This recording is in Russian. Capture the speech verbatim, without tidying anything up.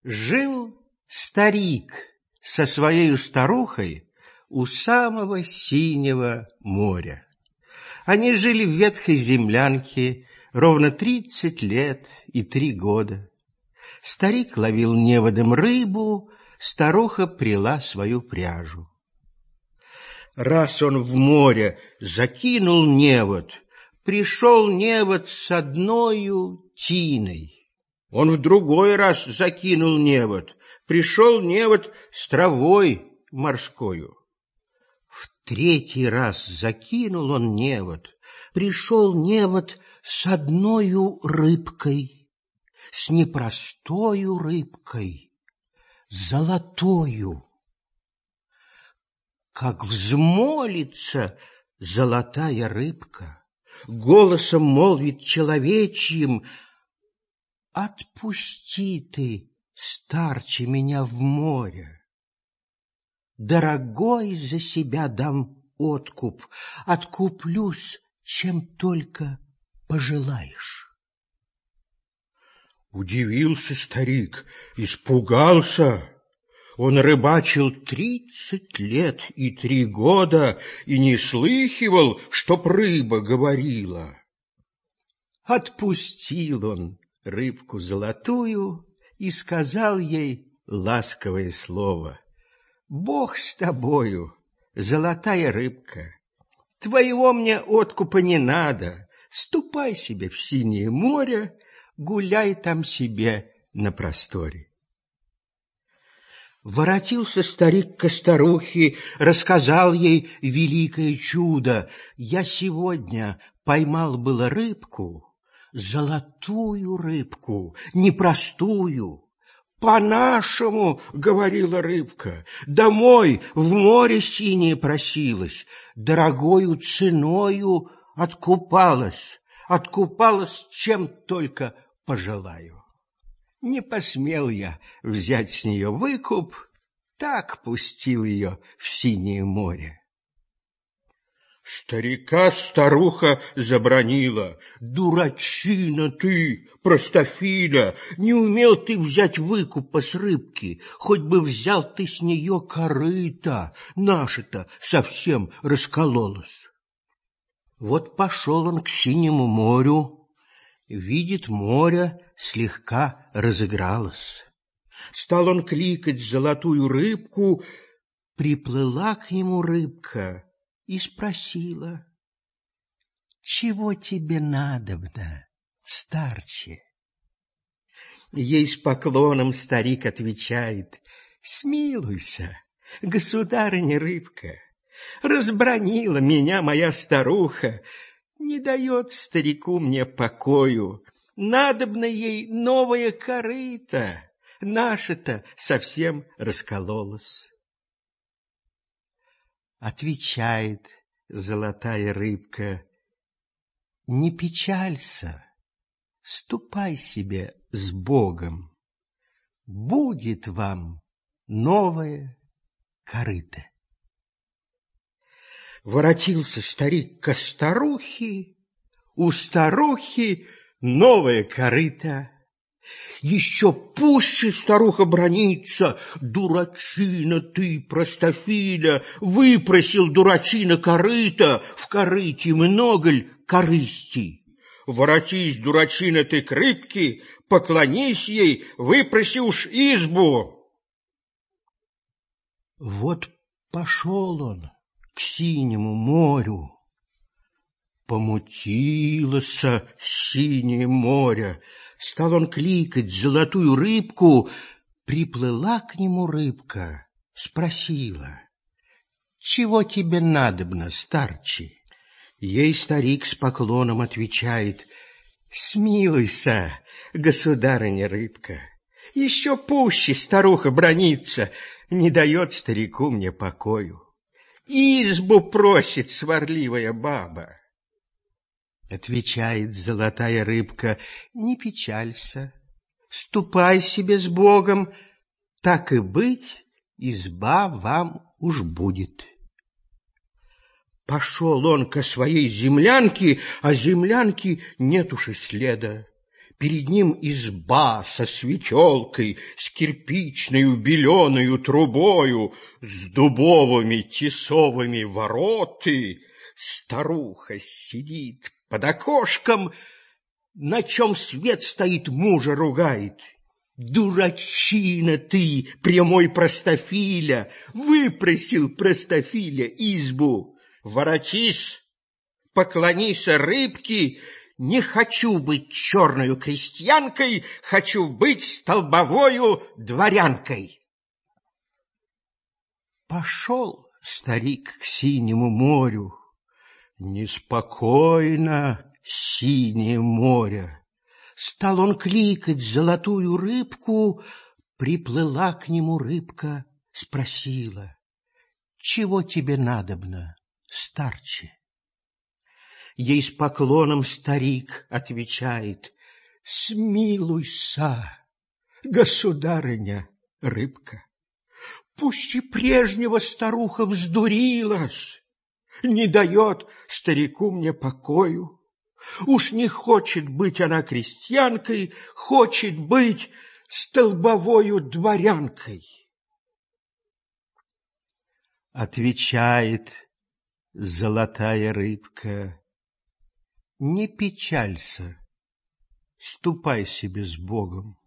Жил старик со своей старухой у самого синего моря. Они жили в ветхой землянке ровно тридцать лет и три года. Старик ловил неводом рыбу, старуха пряла свою пряжу. Раз он в море закинул невод, пришел невод с одною тиной. Он в другой раз закинул невод, пришел невод с травой морскою. В третий раз закинул он невод, пришел невод с одною рыбкой, с непростою рыбкой, золотою. Как взмолится золотая рыбка, голосом молвит человечьим: «Отпусти ты, старче, меня в море. Дорогой за себя дам откуп, откуплюсь, чем только пожелаешь». Удивился старик, испугался. Он рыбачил тридцать лет и три года и не слыхивал, чтоб рыба говорила. Отпустил он рыбку золотую и сказал ей ласковое слово: «Бог с тобою, золотая рыбка, твоего мне откупа не надо, ступай себе в синее море, гуляй там себе на просторе». Воротился старик ко старухе, рассказал ей великое чудо. «Я сегодня поймал было рыбку, золотую рыбку, непростую. По-нашему, — говорила рыбка, — домой в море синее просилась, дорогою ценою откупалась, откупалась, чем только пожелаю. Не посмел я взять с нее выкуп, так пустил ее в синее море». Старика старуха забранила: «Дурачина ты, простофиля, не умел ты взять выкупа с рыбки, хоть бы взял ты с нее корыто, наше-то совсем раскололось». Вот пошел он к синему морю, видит, море слегка разыгралось. Стал он кликать золотую рыбку, приплыла к нему рыбка и спросила: «Чего тебе надобно, старче?» Ей с поклоном старик отвечает: «Смилуйся, государыня рыбка, разбранила меня моя старуха, не дает старику мне покою, надобно ей новое корыто, наше-то совсем раскололось». Отвечает золотая рыбка: «Не печалься, ступай себе с Богом, будет вам новое корыто». Воротился старик ко старухе, у старухи новое корыто. Еще пуще старуха бранится: «Дурачина ты, простофиля, выпросил дурачина корыто, в корыте много ль корысти? Воротись, дурачина ты, к рыбке, поклонись ей, выпроси уж избу». Вот пошел он к синему морю. Помутилось синее море. Стал он кликать золотую рыбку, приплыла к нему рыбка, спросила: «Чего тебе надобно, старче?» Ей старик с поклоном отвечает: «Смилуйся, государыня рыбка, еще пуще старуха бранится, не дает старику мне покою. Избу просит сварливая баба». Отвечает золотая рыбка: «Не печалься, ступай себе с Богом, так и быть, изба вам уж будет». Пошел он ко своей землянке, а землянки нет уж и следа. Перед ним изба со светелкой, с кирпичною беленою трубою, с дубовыми тесовыми вороты. Старуха сидит под окошком, на чем свет стоит, мужа ругает. Дурачина ты, прямой простофиля, выпросил простофиля избу. Воротись, поклонися рыбке. Не хочу быть черною крестьянкой, хочу быть столбовою дворянкой. Пошел старик к синему морю. Неспокойно синее море. Стал он кликать золотую рыбку. Приплыла к нему рыбка, спросила: чего тебе надобно, старче? Ей с поклоном старик отвечает: смилуйся, государыня рыбка. Пуще прежнего старуха вздурилась, не дает старику мне покою. Уж не хочет быть она крестьянкой, хочет быть столбовою дворянкой. Отвечает золотая рыбка: не печалься, ступай себе с Богом.